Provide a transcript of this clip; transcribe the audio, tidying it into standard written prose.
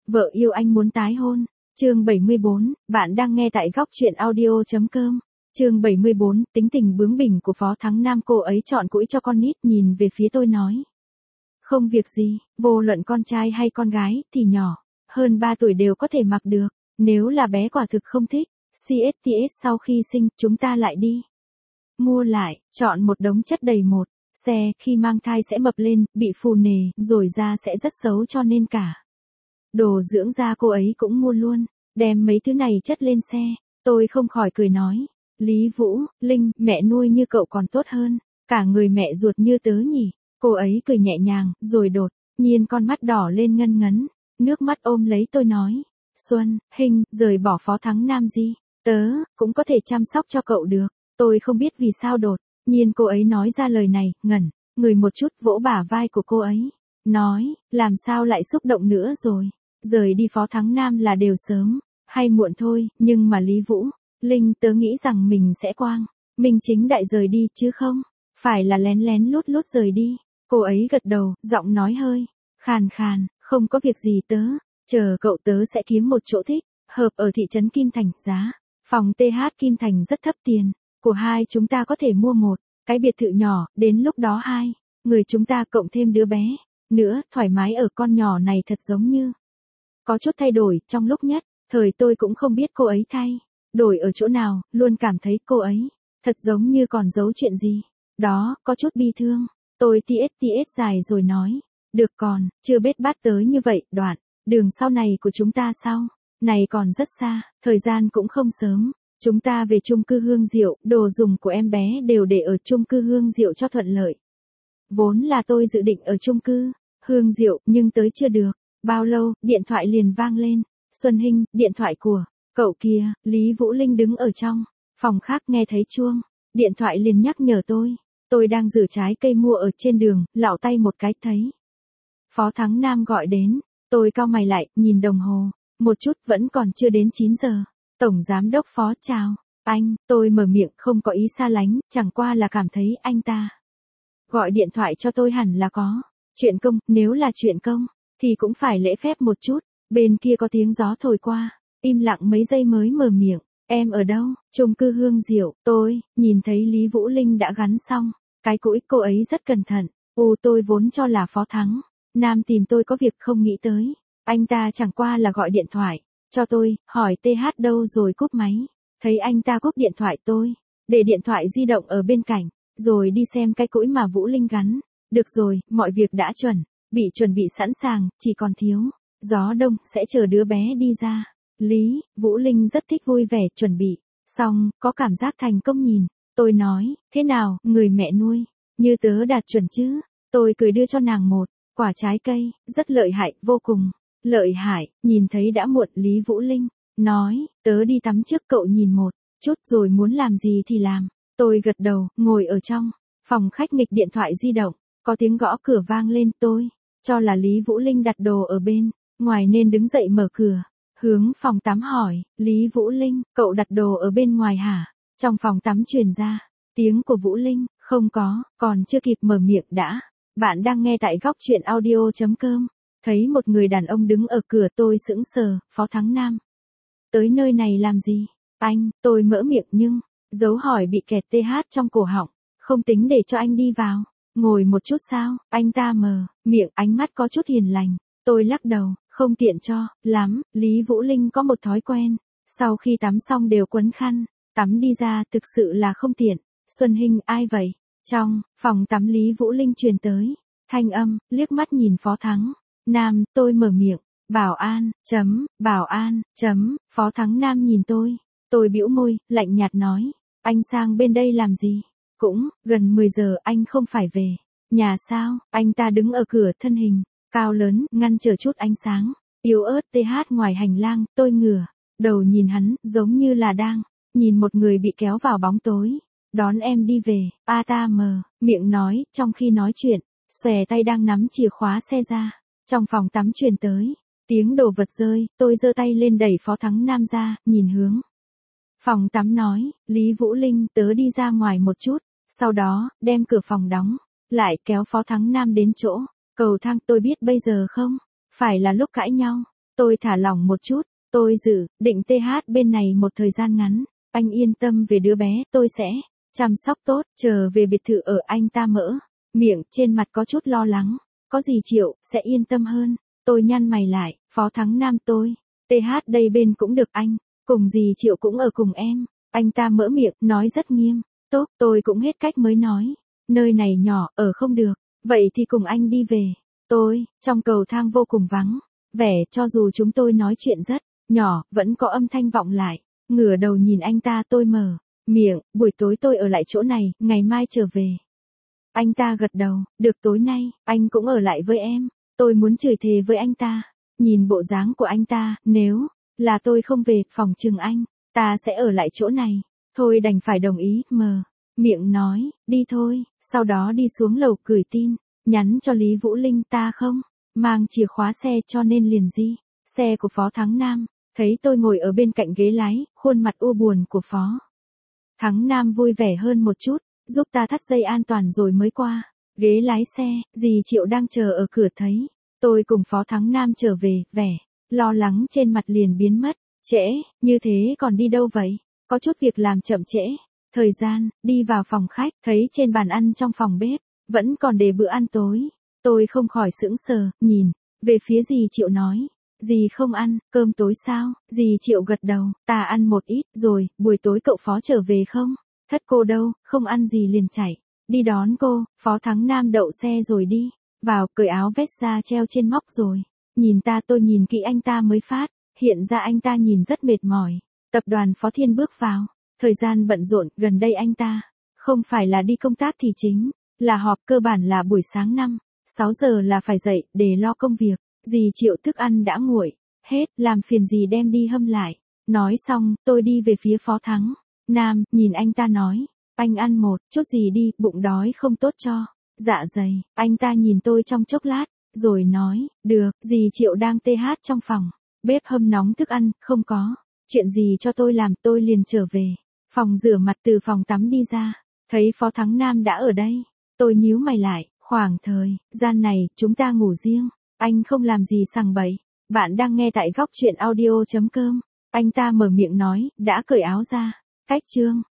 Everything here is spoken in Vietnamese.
Vợ yêu anh muốn tái hôn. Chương 74, bạn đang nghe tại góc truyện audio.com. Chương 74, tính tình bướng bỉnh của Phó Thắng Nam. Cô ấy chọn củi cho con nít, nhìn về phía tôi nói. Không việc gì, vô luận con trai hay con gái thì nhỏ, hơn 3 tuổi đều có thể mặc được. Nếu là bé quả thực không thích, CSTS sau khi sinh chúng ta lại đi mua lại, chọn một đống chất đầy một xe, khi mang thai sẽ mập lên, bị phù nề, rồi da sẽ rất xấu, cho nên cả đồ dưỡng da cô ấy cũng mua luôn, đem mấy thứ này chất lên xe. Tôi không khỏi cười nói, Lý Vũ Linh, mẹ nuôi như cậu còn tốt hơn, cả người mẹ ruột như tớ nhỉ. Cô ấy cười nhẹ nhàng, rồi đột nhiên con mắt đỏ lên ngân ngấn, nước mắt ôm lấy tôi nói, Xuân Hinh, rời bỏ Phó Thắng Nam gì, tớ cũng có thể chăm sóc cho cậu được. Tôi không biết vì sao đột nhiên cô ấy nói ra lời này, ngẩn người một chút, vỗ bả vai của cô ấy, nói, làm sao lại xúc động nữa rồi, rời đi Phó Thắng Nam là đều sớm hay muộn thôi, nhưng mà Lý Vũ Linh, tớ nghĩ rằng mình sẽ quang minh chính đại rời đi chứ không phải là lén lén lút lút rời đi. Cô ấy gật đầu, giọng nói hơi khàn khàn, không có việc gì, tớ chờ cậu, tớ sẽ kiếm một chỗ thích hợp ở thị trấn Kim Thành, giá phòng TH Kim Thành rất thấp, tiền của hai chúng ta có thể mua một cái biệt thự nhỏ, đến lúc đó hai người chúng ta cộng thêm đứa bé nữa, thoải mái ở. Con nhỏ này thật giống như có chút thay đổi trong lúc nhất thời, tôi cũng không biết cô ấy thay đổi ở chỗ nào, luôn cảm thấy cô ấy thật giống như còn giấu chuyện gì đó, có chút bi thương. Tôi TS dài rồi nói, được, còn chưa biết bát tới như vậy, đoạn đường sau này của chúng ta sau này còn rất xa, thời gian cũng không sớm. Chúng ta về chung cư Hương Diệu, đồ dùng của em bé đều để ở chung cư Hương Diệu cho thuận lợi. Vốn là tôi dự định ở chung cư Hương Diệu, nhưng tới chưa được bao lâu, điện thoại liền vang lên. Xuân Hinh, điện thoại của cậu kia. Lý Vũ Linh đứng ở trong phòng khác nghe thấy chuông điện thoại liền nhắc nhở tôi. Tôi đang rửa trái cây mua ở trên đường, lạo tay một cái thấy Phó Thắng Nam gọi đến. Tôi cau mày lại, nhìn đồng hồ một chút, vẫn còn chưa đến 9 giờ. Tổng giám đốc Phó, chào anh. Tôi mở miệng, không có ý xa lánh, chẳng qua là cảm thấy anh ta gọi điện thoại cho tôi hẳn là có chuyện công, nếu là chuyện công thì cũng phải lễ phép một chút. Bên kia có tiếng gió thổi qua, im lặng mấy giây mới mở miệng, em ở đâu? Chung cư Hương Diệu. Tôi nhìn thấy Lý Vũ Linh đã gắn xong cái củi, cô ấy rất cẩn thận. Tôi vốn cho là Phó Thắng Nam tìm tôi có việc, không nghĩ tới anh ta chẳng qua là gọi điện thoại cho tôi, hỏi TH đâu rồi cúp máy. Thấy anh ta cúp điện thoại, tôi để điện thoại di động ở bên cạnh, rồi đi xem cái củi mà Vũ Linh gắn. Được rồi, mọi việc đã chuẩn bị sẵn sàng, chỉ còn thiếu gió đông, sẽ chờ đứa bé đi ra. Lý Vũ Linh rất thích, vui vẻ, chuẩn bị xong, có cảm giác thành công. Nhìn tôi nói, thế nào, người mẹ nuôi như tớ đạt chuẩn chứ? Tôi cười đưa cho nàng một quả trái cây, rất lợi hại, vô cùng lợi hại. Nhìn thấy đã muộn, Lý Vũ Linh nói, tớ đi tắm trước, cậu nhìn một chút rồi muốn làm gì thì làm. Tôi gật đầu, ngồi ở trong phòng khách nghịch điện thoại di động, có tiếng gõ cửa vang lên. Tôi cho là Lý Vũ Linh đặt đồ ở bên ngoài nên đứng dậy mở cửa, hướng phòng tắm hỏi, Lý Vũ Linh, cậu đặt đồ ở bên ngoài hả? Trong phòng tắm truyền ra tiếng của Vũ Linh, không có, còn chưa kịp mở miệng đã. Bạn đang nghe tại góc truyện audio.com. Thấy một người đàn ông đứng ở cửa, tôi sững sờ. Phó Thắng Nam tới nơi này làm gì? Anh, tôi mở miệng nhưng dấu hỏi bị kẹt TH trong cổ họng, không tính để cho anh đi vào ngồi một chút sao? Anh ta mở miệng, ánh mắt có chút hiền lành. Tôi lắc đầu, không tiện cho lắm. Lý Vũ Linh có một thói quen, sau khi tắm xong đều quấn khăn tắm đi ra, thực sự là không tiện. Xuân Hinh, ai vậy? Trong phòng tắm Lý Vũ Linh truyền tới thanh âm, liếc mắt nhìn Phó Thắng Nam. Tôi mở miệng, bảo an, Phó Thắng Nam nhìn tôi bĩu môi, lạnh nhạt nói, anh sang bên đây làm gì? Cũng gần 10 giờ, anh không phải về nhà sao? Anh ta đứng ở cửa, thân hình cao lớn, ngăn trở chút ánh sáng yếu ớt TH ngoài hành lang. Tôi ngửa đầu nhìn hắn, giống như là đang nhìn một người bị kéo vào bóng tối. Đón em đi về. Ta mở miệng nói, trong khi nói chuyện xòe tay đang nắm chìa khóa xe ra. Trong phòng tắm truyền tới tiếng đồ vật rơi. Tôi giơ tay lên đẩy Phó Thắng Nam ra, nhìn hướng phòng tắm nói, Lý Vũ Linh, tớ đi ra ngoài một chút, sau đó đem cửa phòng đóng lại, kéo Phó Thắng Nam đến chỗ cầu thang. Tôi biết bây giờ không phải là lúc cãi nhau, Tôi thả lỏng một chút, tôi dự định TH bên này một thời gian ngắn. Anh yên tâm về đứa bé, tôi sẽ chăm sóc tốt, trở về biệt thự ở anh ta mỡ. Miệng trên mặt có chút lo lắng, có gì Triệu sẽ yên tâm hơn. Tôi nhăn mày lại, Phó Thắng Nam tôi, TH đây bên cũng được anh, cùng gì Triệu cũng ở cùng em. Anh ta mỡ miệng, nói rất nghiêm, tốt, tôi cũng hết cách mới nói. Nơi này nhỏ, ở không được, vậy thì cùng anh đi về. Tôi, trong cầu thang vô cùng vắng, vẻ cho dù chúng tôi nói chuyện rất nhỏ, vẫn có âm thanh vọng lại. Ngửa đầu nhìn anh ta tôi mở miệng, buổi tối tôi ở lại chỗ này, ngày mai trở về. Anh ta gật đầu, được tối nay, anh cũng ở lại với em. Tôi muốn chửi thề với anh ta. Nhìn bộ dáng của anh ta, nếu là tôi không về phòng trường anh, ta sẽ ở lại chỗ này. Thôi đành phải đồng ý, miệng nói, đi thôi, sau đó đi xuống lầu gửi tin, nhắn cho Lý Vũ Linh ta không mang chìa khóa xe cho nên liền di xe của Phó Thắng Nam. Thấy tôi ngồi ở bên cạnh ghế lái, khuôn mặt u buồn của Phó Thắng Nam vui vẻ hơn một chút, giúp ta thắt dây an toàn rồi mới qua. Ghế lái xe, dì Triệu đang chờ ở cửa thấy tôi cùng Phó Thắng Nam trở về, vẻ lo lắng trên mặt liền biến mất. Trễ, như thế còn đi đâu vậy? Có chút việc làm chậm trễ. Thời gian, đi vào phòng khách, thấy trên bàn ăn trong phòng bếp, vẫn còn để bữa ăn tối. Tôi không khỏi sững sờ, nhìn về phía dì Triệu nói. Dì không ăn, cơm tối sao? Dì Triệu gật đầu, ta ăn một ít, rồi, buổi tối cậu Phó trở về không? Thất cô đâu, không ăn gì liền chạy. Đi đón cô, Phó Thắng Nam đậu xe rồi đi. Vào, cởi áo vest ra treo trên móc rồi. Nhìn ta tôi nhìn kỹ anh ta mới phát. Hiện ra anh ta nhìn rất mệt mỏi. Tập đoàn Phó Thiên bước vào. Thời gian bận rộn, gần đây anh ta không phải là đi công tác thì chính là họp, cơ bản là buổi sáng 5-6 giờ là phải dậy để lo công việc. Dì Triệu thức ăn đã nguội hết, làm phiền dì đem đi hâm lại. Nói xong, tôi đi về phía Phó Thắng Nam, nhìn anh ta nói, anh ăn một chút gì đi, bụng đói không tốt cho dạ dày. Anh ta nhìn tôi trong chốc lát, rồi nói, được. Dì Triệu đang TH trong phòng bếp hâm nóng thức ăn, không có chuyện gì cho tôi làm, tôi liền trở về phòng rửa mặt, từ phòng tắm đi ra, thấy Phó Thắng Nam đã ở đây. Tôi nhíu mày lại, khoảng thời gian này chúng ta ngủ riêng, anh không làm gì sằng bậy. Bạn đang nghe tại góc truyện audio.com. Anh ta mở miệng nói, đã cởi áo ra. Cách chương